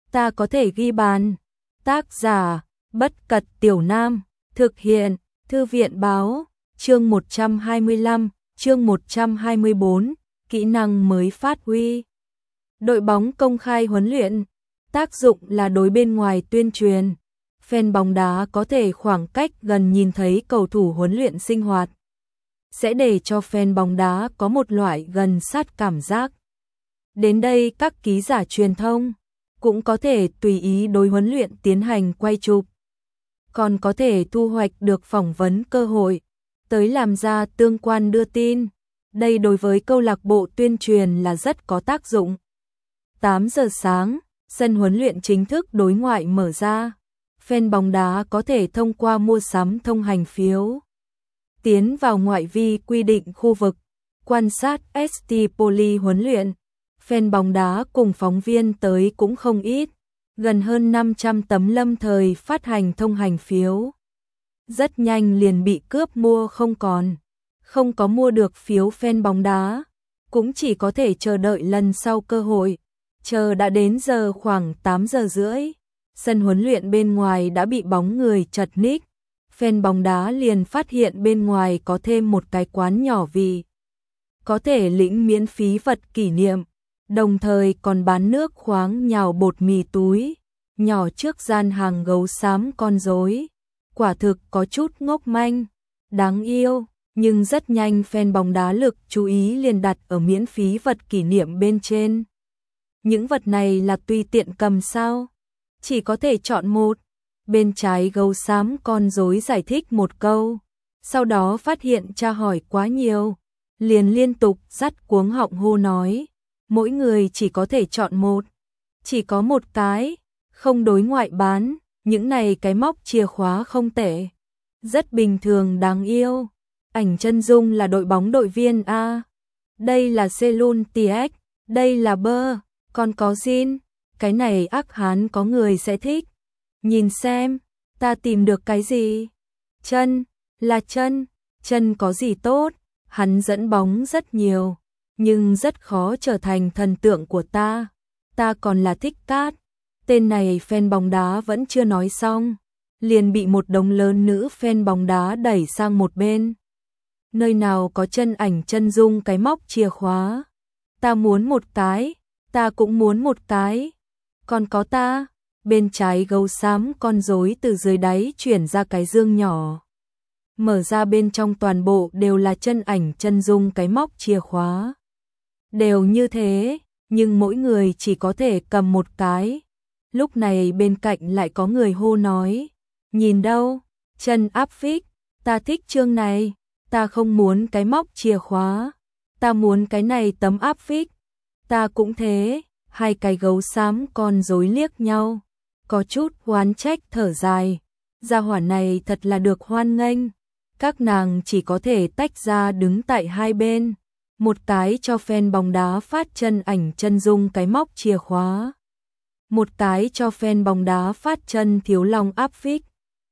ta có thể ghi bàn. Tác giả, Bất Cật Tiểu Nam, thực hiện, Thư viện báo, chương 125, chương 124, kỹ năng mới phát huy. Đội bóng công khai huấn luyện, tác dụng là đối bên ngoài tuyên truyền. Fan bóng đá có thể khoảng cách gần nhìn thấy cầu thủ huấn luyện sinh hoạt, sẽ để cho fan bóng đá có một loại gần sát cảm giác. Đến đây các ký giả truyền thông cũng có thể tùy ý đối huấn luyện tiến hành quay chụp, còn có thể thu hoạch được phỏng vấn cơ hội, tới làm ra tương quan đưa tin. Đây đối với câu lạc bộ tuyên truyền là rất có tác dụng. 8 giờ sáng, sân huấn luyện chính thức đối ngoại mở ra. Fan bóng đá có thể thông qua mua sắm thông hành phiếu tiến vào ngoại vi quy định khu vực, quan sát ST Poly huấn luyện. Fan bóng đá cùng phóng viên tới cũng không ít, gần hơn 500 tấm lâm thời phát hành thông hành phiếu. Rất nhanh liền bị cướp mua không còn. Không có mua được phiếu fan bóng đá, cũng chỉ có thể chờ đợi lần sau cơ hội. Chờ đã đến giờ khoảng 8 giờ rưỡi, sân huấn luyện bên ngoài đã bị bóng người chật ních. Fan bóng đá liền phát hiện bên ngoài có thêm một cái quán nhỏ vì có thể lĩnh miễn phí vật kỷ niệm, đồng thời còn bán nước khoáng nhào bột mì túi, nhỏ trước gian hàng gấu xám con rối. Quả thực có chút ngốc manh, đáng yêu, nhưng rất nhanh fan bóng đá lực chú ý liền đặt ở miễn phí vật kỷ niệm bên trên. Những vật này là tùy tiện cầm sao? Chỉ có thể chọn một. Bên trái gấu xám con rối giải thích một câu, sau đó phát hiện tra hỏi quá nhiều, liền liên tục dắt cuống họng hô nói, mỗi người chỉ có thể chọn một, chỉ có một cái, không đối ngoại bán, những này cái móc chìa khóa không tệ, rất bình thường đáng yêu. Ảnh chân dung là đội bóng đội viên A, đây là Selun TX, đây là Bơ, còn có Jin, cái này ác hán có người sẽ thích. Nhìn xem, ta tìm được cái gì? Chân, là chân, chân có gì tốt? Hắn dẫn bóng rất nhiều, nhưng rất khó trở thành thần tượng của ta. Ta còn là thích Cát. Tên này fan bóng đá vẫn chưa nói xong, liền bị một đống lớn nữ fan bóng đá đẩy sang một bên. Nơi nào có chân ảnh chân dung cái móc chìa khóa? Ta muốn một cái, ta cũng muốn một cái. Còn có ta, bên trái gấu xám con rối từ dưới đáy chuyển ra cái dương nhỏ. Mở ra bên trong toàn bộ đều là chân ảnh chân dung cái móc chìa khóa. Đều như thế, nhưng mỗi người chỉ có thể cầm một cái. Lúc này bên cạnh lại có người hô nói, nhìn đâu, chân áp phích, ta thích chương này, ta không muốn cái móc chìa khóa, ta muốn cái này tấm áp phích, ta cũng thế. Hai cái gấu xám con rối liếc nhau, có chút oán trách thở dài, gia hỏa này thật là được hoan nghênh. Các nàng chỉ có thể tách ra đứng tại hai bên, một cái cho fan bóng đá phát chân ảnh chân dung cái móc chìa khóa, một cái cho fan bóng đá phát chân thiếu long áp phích,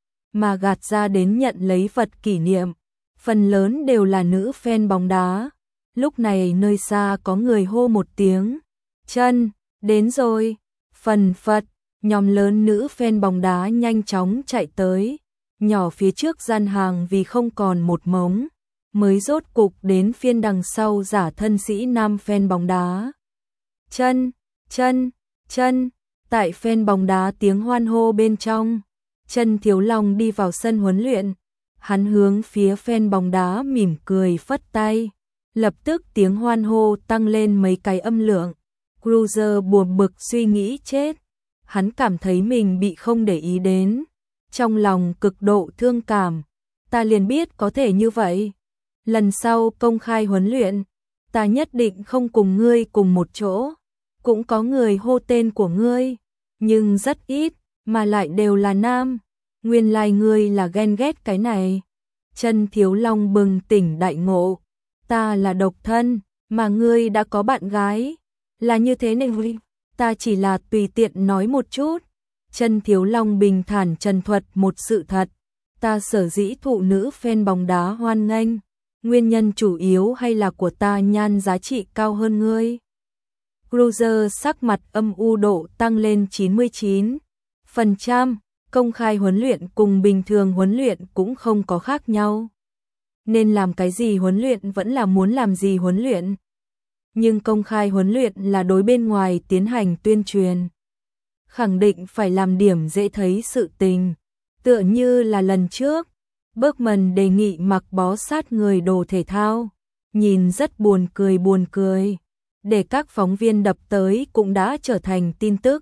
mà gạt ra đến nhận lấy vật kỷ niệm. Phần lớn đều là nữ fan bóng đá. Lúc này nơi xa có người hô một tiếng, chân, đến rồi. Phần phật, nhóm lớn nữ fan bóng đá nhanh chóng chạy tới, nhỏ phía trước gian hàng vì không còn một mống, mới rốt cục đến phiên đằng sau giả thân sĩ nam fan bóng đá. Chân, chân, chân, tại fan bóng đá tiếng hoan hô bên trong, Chân Thiếu Long đi vào sân huấn luyện, hắn hướng phía fan bóng đá mỉm cười phất tay, lập tức tiếng hoan hô tăng lên mấy cái âm lượng. Cruiser buồn bực suy nghĩ chết, hắn cảm thấy mình bị không để ý đến, trong lòng cực độ thương cảm. Ta liền biết có thể như vậy, lần sau công khai huấn luyện, ta nhất định không cùng ngươi cùng một chỗ. Cũng có người hô tên của ngươi, nhưng rất ít, mà lại đều là nam. Nguyên lai ngươi là ghen ghét cái này. Chân Thiếu Long bừng tỉnh đại ngộ, ta là độc thân, mà ngươi đã có bạn gái. Là như thế này, ta chỉ là tùy tiện nói một chút. Chân Thiếu Long bình thản trần thuật một sự thật, ta sở dĩ thụ nữ fan bóng đá hoan nghênh, nguyên nhân chủ yếu hay là của ta nhan giá trị cao hơn ngươi. Cruiser sắc mặt âm u độ tăng lên 99%, công khai huấn luyện cùng bình thường huấn luyện cũng không có khác nhau. Nên làm cái gì huấn luyện vẫn là muốn làm gì huấn luyện. Nhưng công khai huấn luyện là đối bên ngoài tiến hành tuyên truyền. Khẳng định phải làm điểm dễ thấy sự tình. Tựa như là lần trước, Bergman đề nghị mặc bó sát người đồ thể thao. Nhìn rất buồn cười. Để các phóng viên đập tới cũng đã trở thành tin tức.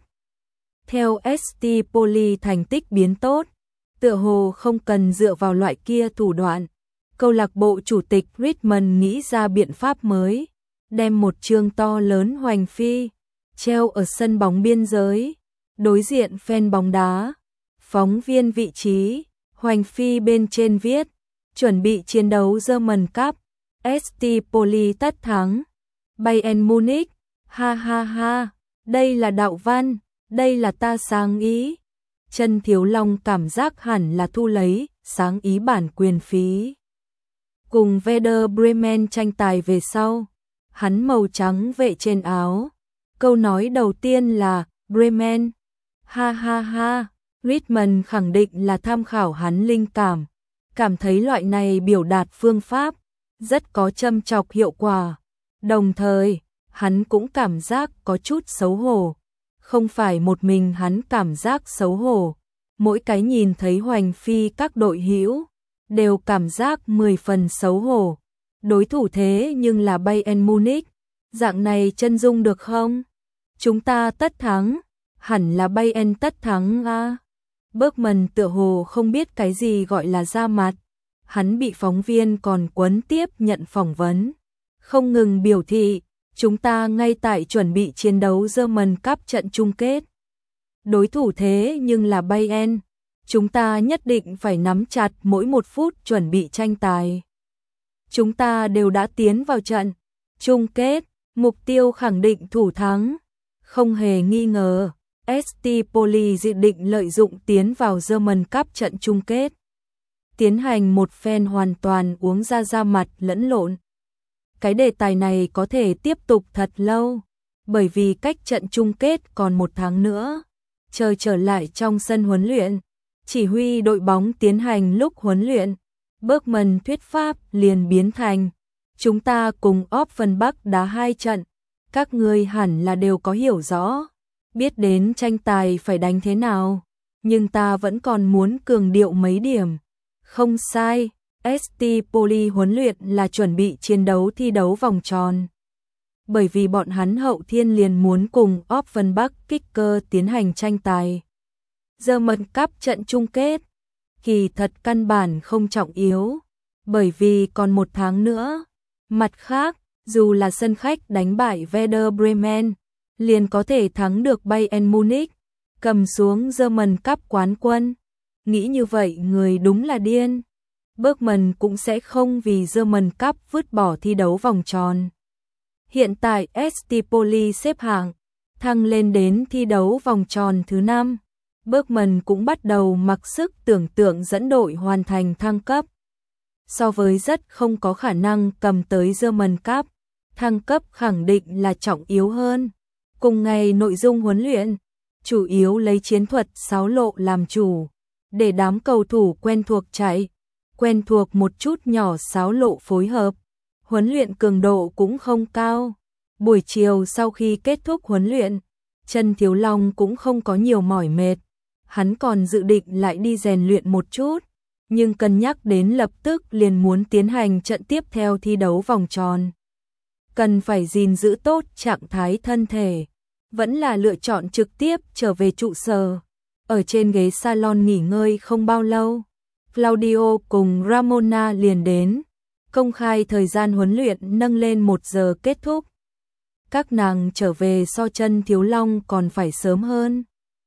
Theo ST Poly thành tích biến tốt, tựa hồ không cần dựa vào loại kia thủ đoạn. Câu lạc bộ chủ tịch Richmond nghĩ ra biện pháp mới, đem một chương to lớn hoành phi, treo ở sân bóng biên giới, đối diện fan bóng đá. Phóng viên vị trí, hoành phi bên trên viết, chuẩn bị chiến đấu German Cup, ST Poly tất thắng, Bayern Munich, ha ha ha, đây là đạo văn, đây là ta sáng ý. Trần Thiếu Long cảm giác hẳn là thu lấy sáng ý bản quyền phí. Cùng Werder Bremen tranh tài về sau, hắn màu trắng vệ trên áo. Câu nói đầu tiên là Bremen, ha ha ha. Richmond khẳng định là tham khảo hắn linh cảm thấy loại này biểu đạt phương pháp rất có châm chọc hiệu quả. Đồng thời, hắn cũng cảm giác có chút xấu hổ. Không phải một mình hắn cảm giác xấu hổ, mỗi cái nhìn thấy hoành phi các đội hữu đều cảm giác 10 phần xấu hổ. Đối thủ thế nhưng là Bayern Munich, dạng này chân dung được không? Chúng ta tất thắng, hẳn là Bayern tất thắng a. Bergman tựa hồ không biết cái gì gọi là ra mặt, hắn bị phóng viên còn quấn tiếp nhận phỏng vấn, không ngừng biểu thị, chúng ta ngay tại chuẩn bị chiến đấu German Cup trận chung kết. Đối thủ thế nhưng là Bayern, chúng ta nhất định phải nắm chặt mỗi một phút chuẩn bị tranh tài. Chúng ta đều đã tiến vào trận chung kết, mục tiêu khẳng định thủ thắng, không hề nghi ngờ. ST Poly dự định lợi dụng tiến vào German Cup trận chung kết, tiến hành một phen hoàn toàn uống ra mặt lẫn lộn. Cái đề tài này có thể tiếp tục thật lâu, bởi vì cách trận chung kết còn 1 tháng nữa. Trời trở lại trong sân huấn luyện, chỉ huy đội bóng tiến hành lúc huấn luyện, Bergman thuyết pháp liền biến thành, chúng ta cùng Offenbach đá 2 trận, các ngươi hẳn là đều có hiểu rõ, biết đến tranh tài phải đánh thế nào, nhưng ta vẫn còn muốn cường điệu mấy điểm. Không sai, ST Poly huấn luyện là chuẩn bị chiến đấu thi đấu vòng tròn. Bởi vì bọn hắn hậu thiên liền muốn cùng Offenbach Kicker tiến hành tranh tài. German Cup trận chung kết, kỳ thật căn bản không trọng yếu, bởi vì còn 1 tháng nữa. Mặt khác, dù là sân khách đánh bại Werder Bremen, liền có thể thắng được Bayern Munich, cầm xuống German Cup quán quân. Nghĩ như vậy người đúng là điên. Bergman cũng sẽ không vì German Cup vứt bỏ thi đấu vòng tròn. Hiện tại ST Poly xếp hạng, thăng lên đến thi đấu vòng tròn thứ 5. Bergman cũng bắt đầu mặc sức tưởng tượng dẫn đội hoàn thành thăng cấp. So với rất không có khả năng cầm tới German Cup, thăng cấp khẳng định là trọng yếu hơn. Cùng ngày nội dung huấn luyện, chủ yếu lấy chiến thuật sáo lộ làm chủ, để đám cầu thủ quen thuộc chạy, quen thuộc một chút nhỏ sáo lộ phối hợp. Huấn luyện cường độ cũng không cao. Buổi chiều sau khi kết thúc huấn luyện, Trần Thiếu Long cũng không có nhiều mỏi mệt. Hắn còn dự định lại đi rèn luyện một chút, nhưng cân nhắc đến lập tức liền muốn tiến hành trận tiếp theo thi đấu vòng tròn. Cần phải gìn giữ tốt trạng thái thân thể, vẫn là lựa chọn trực tiếp trở về trụ sở. Ở trên ghế salon nghỉ ngơi không bao lâu, Claudio cùng Ramona liền đến, công khai thời gian huấn luyện nâng lên 1 giờ kết thúc. Các nàng trở về so Trần Thiếu Long còn phải sớm hơn.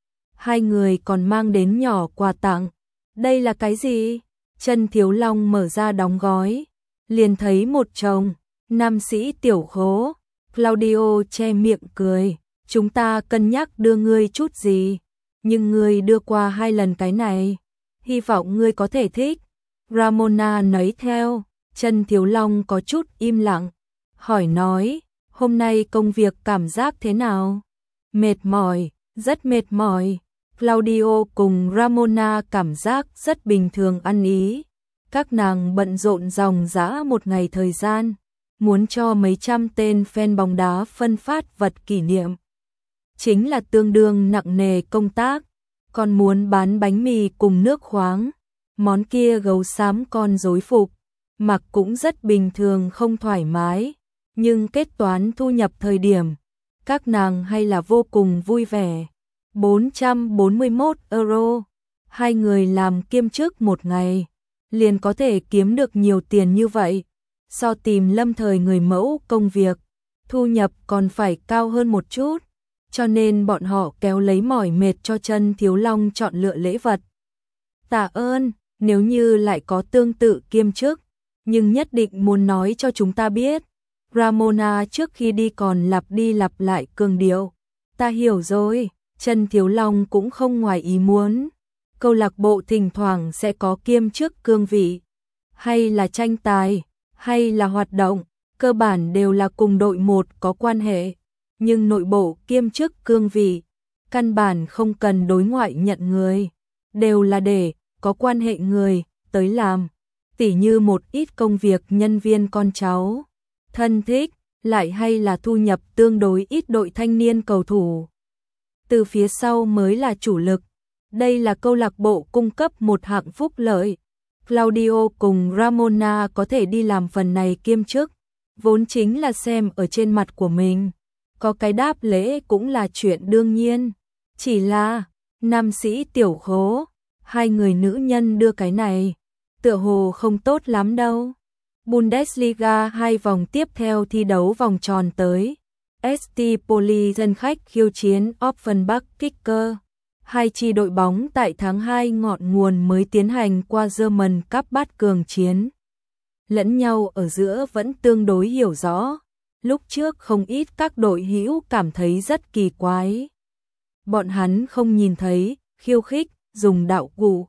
Hai người còn mang đến nhỏ quà tặng. Đây là cái gì? Trần Thiếu Long mở ra đóng gói, liền thấy một chồng nam sĩ tiểu khố. Claudio che miệng cười, chúng ta cân nhắc đưa ngươi chút gì, nhưng ngươi đưa qua 2 lần cái này, hy vọng ngươi có thể thích. Ramona nấy theo. Trần Thiếu Long có chút im lặng, hỏi nói, Hôm nay công việc cảm giác thế nào? Mệt mỏi, rất mệt mỏi. Claudio cùng Ramona cảm giác rất bình thường ăn ý. Các nàng bận rộn ròng rã một ngày thời gian, muốn cho mấy trăm tên fan bóng đá phân phát vật kỷ niệm. Chính là tương đương nặng nề công tác, còn muốn bán bánh mì cùng nước khoáng. Món kia gấu xám con rối phục, mặc cũng rất bình thường không thoải mái, nhưng kết toán thu nhập thời điểm, các nàng hay là vô cùng vui vẻ. 441 euro, hai người làm kiêm chức một ngày, liền có thể kiếm được nhiều tiền như vậy. So tìm lâm thời người mẫu công việc, thu nhập còn phải cao hơn một chút, cho nên bọn họ kéo lấy mỏi mệt cho Chân Thiếu Long chọn lựa lễ vật. Tạ ơn, nếu như lại có tương tự kiêm chức, nhưng nhất định muốn nói cho chúng ta biết. Ramona trước khi đi còn lặp đi lặp lại cường điệu. Ta hiểu rồi, Chân Thiếu Long cũng không ngoài ý muốn. Câu lạc bộ thỉnh thoảng sẽ có kiêm chức cương vị, hay là tranh tài, hay là hoạt động, cơ bản đều là cùng đội một có quan hệ. Nhưng nội bộ kiêm chức cương vị, căn bản không cần đối ngoại nhận người, đều là để có quan hệ người tới làm. Tỉ như một ít công việc nhân viên con cháu, thân thích, lại hay là thu nhập tương đối ít đội thanh niên cầu thủ. Từ phía sau mới là chủ lực. Đây là câu lạc bộ cung cấp một hạng phúc lợi. Claudio cùng Ramona có thể đi làm phần này kiêm chức, vốn chính là xem ở trên mặt của mình. Có cái đáp lễ cũng là chuyện đương nhiên. Chỉ là, nam sĩ tiểu khố, hai người nữ nhân đưa cái này, tựa hồ không tốt lắm đâu. Bundesliga 2 vòng tiếp theo thi đấu vòng tròn tới. ST Poli sân khách khiêu chiến Offenbach Kicker. Hai chi đội bóng tại tháng 2 ngọn nguồn mới tiến hành qua German Cup bát cường chiến. Lẫn nhau ở giữa vẫn tương đối hiểu rõ. Lúc trước không ít các đội hữu cảm thấy rất kỳ quái. Bọn hắn không nhìn thấy, khiêu khích, dùng đạo cụ.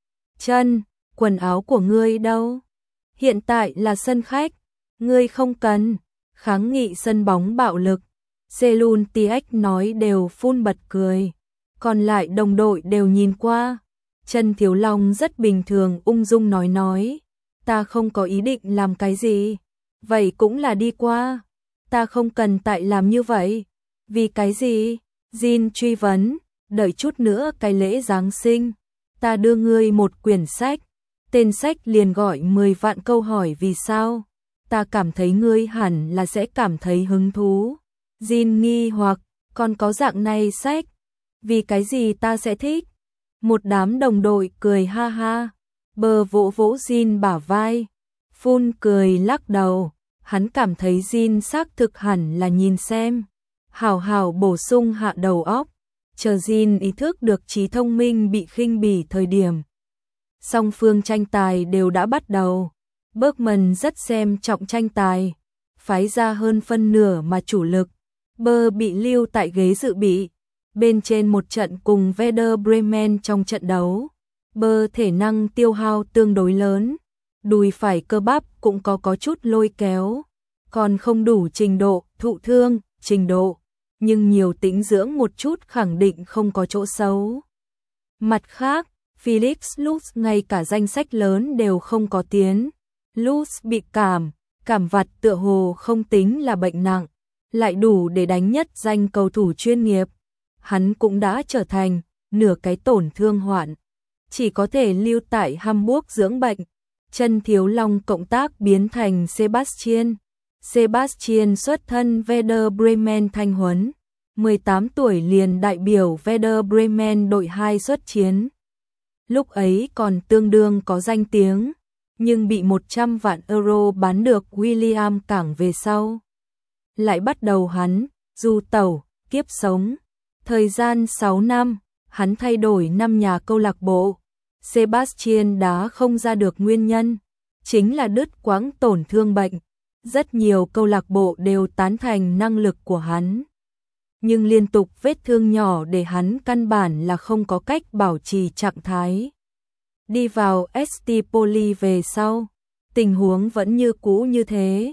Chân, quần áo của ngươi đâu? Hiện tại là sân khách, ngươi không cần. Kháng nghị sân bóng bạo lực. Selun TX nói đều phun bật cười. Còn lại đồng đội đều nhìn qua. Chân Thiếu Long rất bình thường ung dung nói. Ta không có ý định làm cái gì. Vậy cũng là đi qua. Ta không cần tại làm như vậy. Vì cái gì? Jin truy vấn. Đợi chút nữa cái lễ Giáng sinh. Ta đưa ngươi một quyển sách. Tên sách liền gọi 10 vạn câu hỏi vì sao. Ta cảm thấy ngươi hẳn là sẽ cảm thấy hứng thú. Jin nghi hoặc, còn có dạng này sách. Vì cái gì ta sẽ thích? Một đám đồng đội cười ha ha. Bờ vỗ vỗ Jin bả vai. Phun cười lắc đầu. Hắn cảm thấy Jin xác thực hẳn là nhìn xem. Hảo hảo bổ sung hạ đầu óc. Chờ Jin ý thức được trí thông minh bị khinh bỉ thời điểm. Song phương tranh tài đều đã bắt đầu. Bergman rất xem trọng tranh tài. Phái ra hơn phân nửa mà chủ lực. Bơ bị lưu tại ghế dự bị. Bên trên một trận cùng Werder Bremen trong trận đấu. Bơ thể năng tiêu hao tương đối lớn. Đùi phải cơ bắp cũng có chút lôi kéo. Còn không đủ trình độ, thụ thương, trình độ. Nhưng nhiều tĩnh dưỡng một chút khẳng định không có chỗ xấu. Mặt khác, Felix Lutz ngay cả danh sách lớn đều không có tiến. Lutz bị cảm vặt tựa hồ không tính là bệnh nặng, lại đủ để đánh nhất danh cầu thủ chuyên nghiệp. Hắn cũng đã trở thành nửa cái tổn thương hoạn, chỉ có thể lưu tại Hamburg dưỡng bệnh. Chân Thiếu Long cộng tác biến thành Sebastian. Sebastian xuất thân Werder Bremen thanh huấn, 18 tuổi liền đại biểu Werder Bremen đội 2 xuất chiến. Lúc ấy còn tương đương có danh tiếng, nhưng bị 100 vạn euro bán được William cảng về sau. Lại bắt đầu hắn, du tẩu, kiếp sống. Thời gian 6 năm, hắn thay đổi 5 nhà câu lạc bộ. Sebastian đá không ra được nguyên nhân, chính là đứt quãng tổn thương bệnh. Rất nhiều câu lạc bộ đều tán thành năng lực của hắn. Nhưng liên tục vết thương nhỏ để hắn căn bản là không có cách bảo trì trạng thái. Đi vào ST Poli về sau, tình huống vẫn như cũ như thế.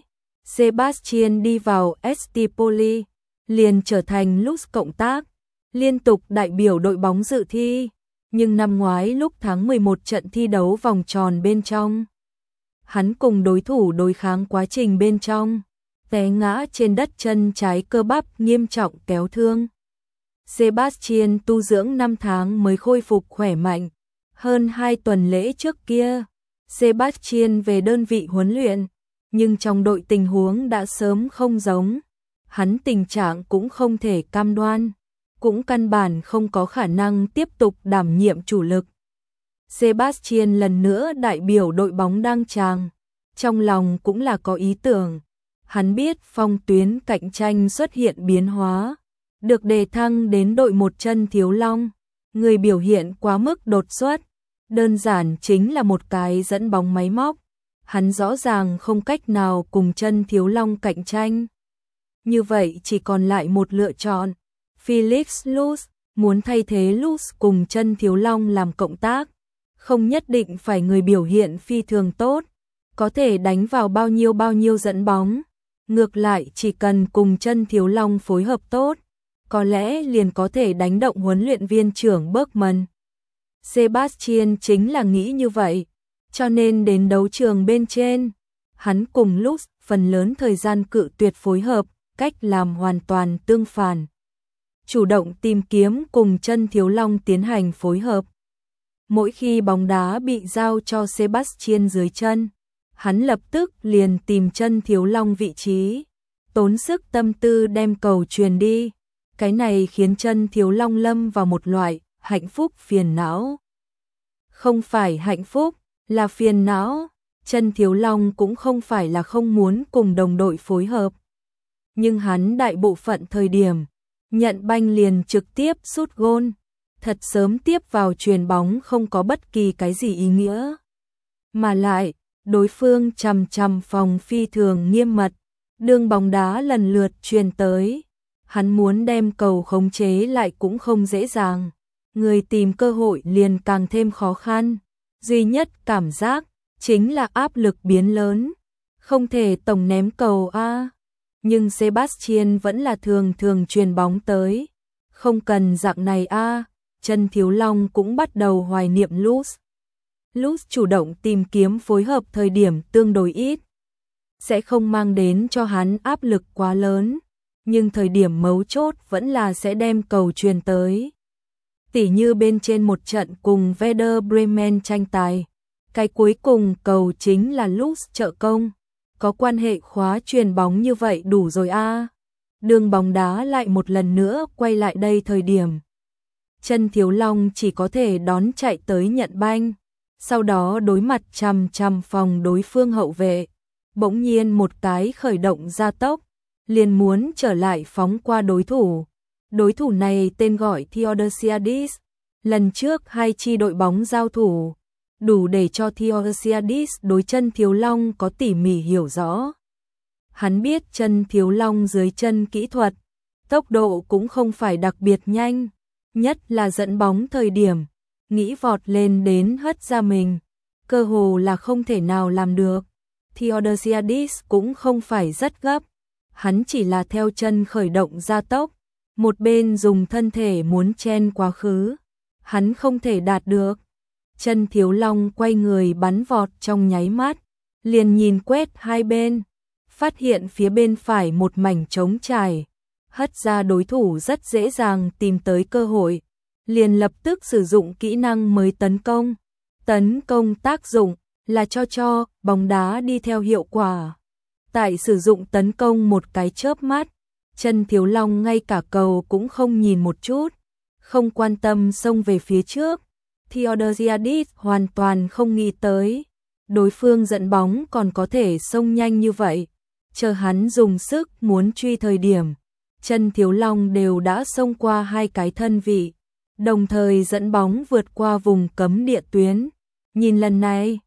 Sebastian đi vào Estipoli, liền trở thành Luz cộng tác, liên tục đại biểu đội bóng dự thi. Nhưng năm ngoái lúc tháng 11 trận thi đấu vòng tròn bên trong, hắn cùng đối thủ đối kháng quá trình bên trong, té ngã trên đất, chân trái cơ bắp nghiêm trọng kéo thương. Sebastian tu dưỡng 5 tháng mới khôi phục khỏe mạnh. Hơn 2 tuần lễ trước kia, Sebastian về đơn vị huấn luyện, nhưng trong đội tình huống đã sớm không giống. Hắn tình trạng cũng không thể cam đoan, cũng căn bản không có khả năng tiếp tục đảm nhiệm chủ lực. Sebastian lần nữa đại biểu đội bóng Đăng Tràng, trong lòng cũng là có ý tưởng. Hắn biết phong tuyến cạnh tranh xuất hiện biến hóa, được đề thăng đến đội một chân thiếu long, người biểu hiện quá mức đột xuất, đơn giản chính là một cái dẫn bóng máy móc. Hắn rõ ràng không cách nào cùng chân thiếu long cạnh tranh. Như vậy chỉ còn lại một lựa chọn. Felix Luz muốn thay thế Luz cùng chân thiếu long làm cộng tác, không nhất định phải người biểu hiện phi thường tốt, có thể đánh vào bao nhiêu dẫn bóng. Ngược lại chỉ cần cùng chân thiếu long phối hợp tốt, có lẽ liền có thể đánh động huấn luyện viên trưởng Bergman. Sebastian chính là nghĩ như vậy, cho nên đến đấu trường bên trên, hắn cùng Luz phần lớn thời gian cự tuyệt phối hợp, cách làm hoàn toàn tương phản. Chủ động tìm kiếm cùng chân thiếu long tiến hành phối hợp. Mỗi khi bóng đá bị giao cho Sebastian dưới chân, hắn lập tức liền tìm chân thiếu long vị trí, tốn sức tâm tư đem cầu truyền đi. Cái này khiến chân thiếu long lâm vào một loại hạnh phúc phiền não. Không phải hạnh phúc, là phiền não. Chân thiếu long cũng không phải là không muốn cùng đồng đội phối hợp, nhưng hắn đại bộ phận thời điểm nhận banh liền trực tiếp sút gôn, thật sớm tiếp vào chuyền bóng không có bất kỳ cái gì ý nghĩa. Mà lại, đối phương chằm chằm phòng phi thường nghiêm mật, đường bóng đá lần lượt truyền tới, hắn muốn đem cầu khống chế lại cũng không dễ dàng, người tìm cơ hội liền càng thêm khó khăn. Duy nhất cảm giác chính là áp lực biến lớn, không thể tổng ném cầu a. Nhưng Sebastian vẫn là thường truyền bóng tới, không cần dạng này a. Chân thiếu long cũng bắt đầu hoài niệm Luz. Luz chủ động tìm kiếm phối hợp thời điểm tương đối ít, sẽ không mang đến cho hắn áp lực quá lớn, nhưng thời điểm mấu chốt vẫn là sẽ đem cầu truyền tới. Tỉ như bên trên một trận cùng Werder Bremen tranh tài, cái cuối cùng cầu chính là Luz trợ công, có quan hệ khóa truyền bóng như vậy đủ rồi a. Đường bóng đá lại một lần nữa quay lại đây thời điểm, chân thiếu long chỉ có thể đón chạy tới nhận banh, sau đó đối mặt chằm chằm phòng đối phương hậu vệ, bỗng nhiên một cái khởi động gia tốc, liền muốn trở lại phóng qua đối thủ. Đối thủ này tên gọi Theodosiadis, lần trước hai chi đội bóng giao thủ, đủ để cho Theodosiadis đối chân thiếu long có tỉ mỉ hiểu rõ. Hắn biết chân thiếu long dưới chân kỹ thuật, tốc độ cũng không phải đặc biệt nhanh, nhất là dẫn bóng thời điểm, nghĩ vọt lên đến hất ra mình, cơ hồ là không thể nào làm được. Theodosiadis cũng không phải rất gấp, hắn chỉ là theo chân khởi động gia tốc, một bên dùng thân thể muốn chen quá khứ, hắn không thể đạt được. Chân thiếu long quay người bắn vọt trong nháy mắt, liền nhìn quét hai bên, phát hiện phía bên phải một mảnh trống trải, hất ra đối thủ rất dễ dàng tìm tới cơ hội, liền lập tức sử dụng kỹ năng mới tấn công. Tấn công tác dụng là cho bóng đá đi theo hiệu quả. Tại sử dụng tấn công một cái chớp mắt, chân thiếu long ngay cả cầu cũng không nhìn một chút, không quan tâm xông về phía trước. Theodosiadis hoàn toàn không nghĩ tới, đối phương dẫn bóng còn có thể xông nhanh như vậy. Chờ hắn dùng sức muốn truy thời điểm, chân thiếu long đều đã xông qua hai cái thân vị, đồng thời dẫn bóng vượt qua vùng cấm địa tuyến. Nhìn lần này,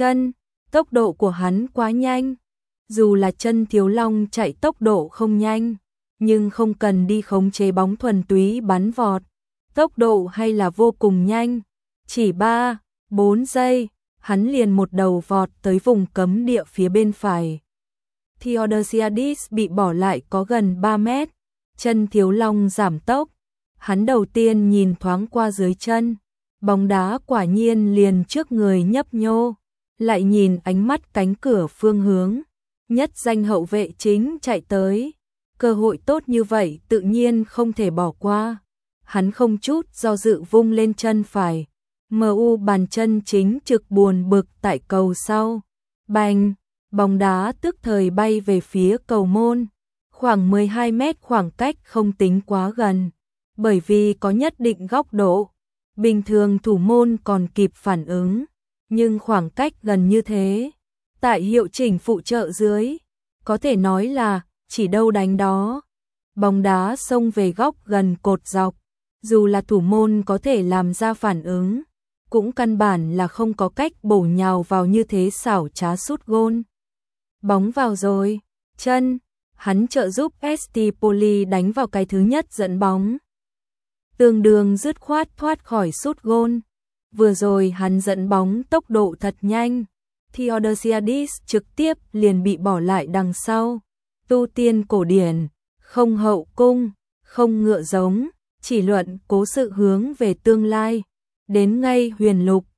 tốc độ của hắn quá nhanh. Dù là chân thiếu long chạy tốc độ không nhanh, nhưng không cần đi khống chế bóng thuần túy bắn vọt, tốc độ hay là vô cùng nhanh. Chỉ 3-4 giây, hắn liền một đầu vọt tới vùng cấm địa phía bên phải. Theodosiadis bị bỏ lại có gần 3 mét, chân Thiếu Long giảm tốc. Hắn đầu tiên nhìn thoáng qua dưới chân, bóng đá quả nhiên liền trước người nhấp nhô, lại nhìn ánh mắt cánh cửa phương hướng, nhất danh hậu vệ chính chạy tới. Cơ hội tốt như vậy tự nhiên không thể bỏ qua. Hắn không chút do dự vung lên chân phải. MU bàn chân chính trực buồn bực tại cầu sau. Bành, bóng đá tức thời bay về phía cầu môn. Khoảng 12 mét, khoảng cách không tính quá gần. Bởi vì có nhất định góc độ. Bình thường thủ môn còn kịp phản ứng. Nhưng khoảng cách gần như thế, tại hiệu chỉnh phụ trợ dưới, có thể nói là chỉ đâu đánh đó. Bóng đá xông về góc gần cột dọc, dù là thủ môn có thể làm ra phản ứng, cũng căn bản là không có cách bổ nhào vào như thế xảo trá sút gôn. Bóng vào rồi, chân, hắn trợ giúp Estipoli đánh vào cái thứ nhất dẫn bóng. Tương đương dứt khoát thoát khỏi sút gôn. Vừa rồi hắn dẫn bóng tốc độ thật nhanh, Theodosiadis trực tiếp liền bị bỏ lại đằng sau. Tu tiên cổ điển, không hậu cung, không ngựa giống, chỉ luận cố sự hướng về tương lai. Đến ngay huyền lục,